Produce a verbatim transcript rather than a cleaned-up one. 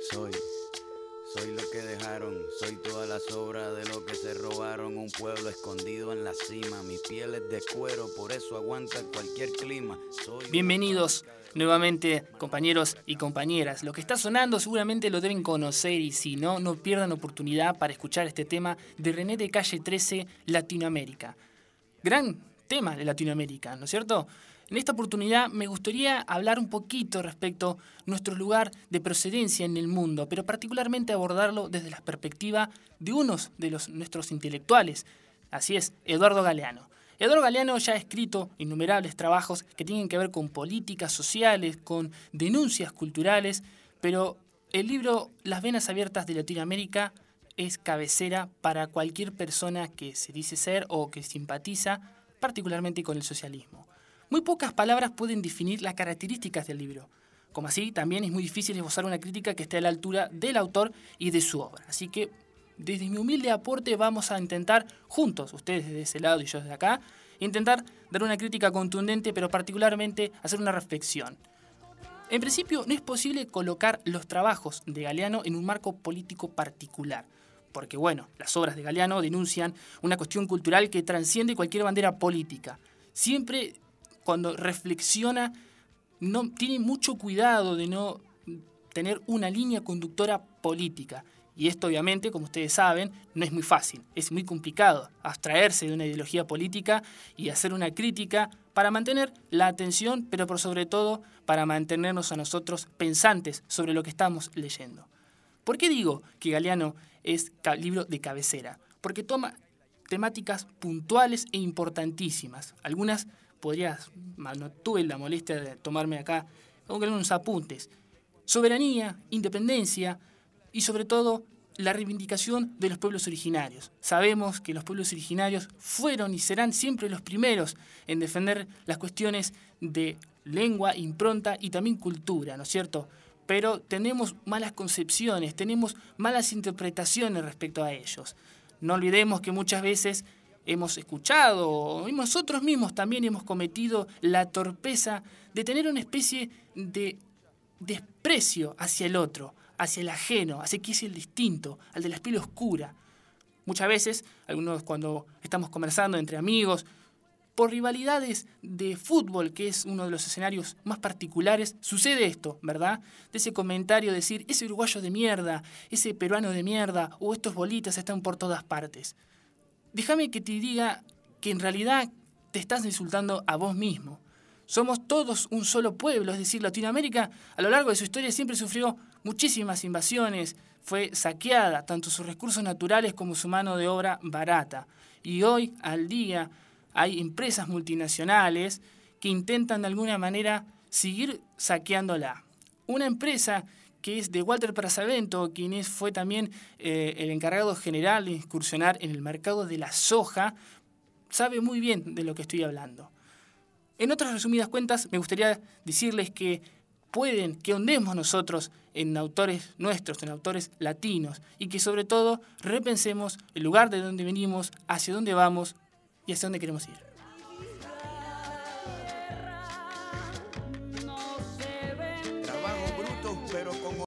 Soy, soy lo que dejaron, soy todas las obras de lo que se robaron. Un pueblo escondido en la cima, mi piel es de cuero, por eso aguanta cualquier clima. Soy Bienvenidos nuevamente, compañeros y compañeras. Lo que está sonando seguramente lo deben conocer y si no, no pierdan oportunidad para escuchar este tema de René de Calle trece, Latinoamérica. Gran tema de Latinoamérica, ¿no es cierto? En esta oportunidad me gustaría hablar un poquito respecto a nuestro lugar de procedencia en el mundo, pero particularmente abordarlo desde la perspectiva de uno de los, nuestros intelectuales. Así es, Eduardo Galeano. Eduardo Galeano ya ha escrito innumerables trabajos que tienen que ver con políticas sociales, con denuncias culturales, pero el libro Las venas abiertas de Latinoamérica es cabecera para cualquier persona que se dice ser o que simpatiza particularmente con el socialismo. Muy pocas palabras pueden definir las características del libro. Como así, también es muy difícil esbozar una crítica que esté a la altura del autor y de su obra. Así que, desde mi humilde aporte, vamos a intentar, juntos, ustedes desde ese lado y yo desde acá, intentar dar una crítica contundente, pero particularmente hacer una reflexión. En principio, no es posible colocar los trabajos de Galeano en un marco político particular. Porque, bueno, las obras de Galeano denuncian una cuestión cultural que transciende cualquier bandera política. Siempre, cuando reflexiona, no, tiene mucho cuidado de no tener una línea conductora política. Y esto, obviamente, como ustedes saben, no es muy fácil. Es muy complicado abstraerse de una ideología política y hacer una crítica para mantener la atención, pero por sobre todo para mantenernos a nosotros pensantes sobre lo que estamos leyendo. ¿Por qué digo que Galeano es libro de cabecera? Porque toma temáticas puntuales e importantísimas. Algunas podrías, no tuve la molestia de tomarme acá unos apuntes. Soberanía, independencia y sobre todo la reivindicación de los pueblos originarios. Sabemos que los pueblos originarios fueron y serán siempre los primeros en defender las cuestiones de lengua, impronta y también cultura, ¿no es cierto? Pero tenemos malas concepciones, tenemos malas interpretaciones respecto a ellos. No olvidemos que muchas veces hemos escuchado, y nosotros mismos también hemos cometido la torpeza de tener una especie de desprecio hacia el otro, hacia el ajeno, hacia que es el distinto, al de la piel oscura. Muchas veces, algunos cuando estamos conversando entre amigos, por rivalidades de fútbol, que es uno de los escenarios más particulares, sucede esto, ¿verdad? De ese comentario, decir, ese uruguayo de mierda, ese peruano de mierda, o estos bolitas están por todas partes. Déjame que te diga que en realidad te estás insultando a vos mismo. Somos todos un solo pueblo, es decir, Latinoamérica a lo largo de su historia siempre sufrió muchísimas invasiones, fue saqueada, tanto sus recursos naturales como su mano de obra barata. Y hoy, al día, hay empresas multinacionales que intentan de alguna manera seguir saqueándola. Una empresa que es de Walter Perazavento, quien es, fue también eh, el encargado general de incursionar en el mercado de la soja, sabe muy bien de lo que estoy hablando. En otras resumidas cuentas, me gustaría decirles que pueden, que ondemos nosotros en autores nuestros, en autores latinos, y que sobre todo repensemos el lugar de donde venimos, hacia dónde vamos y hacia dónde queremos ir.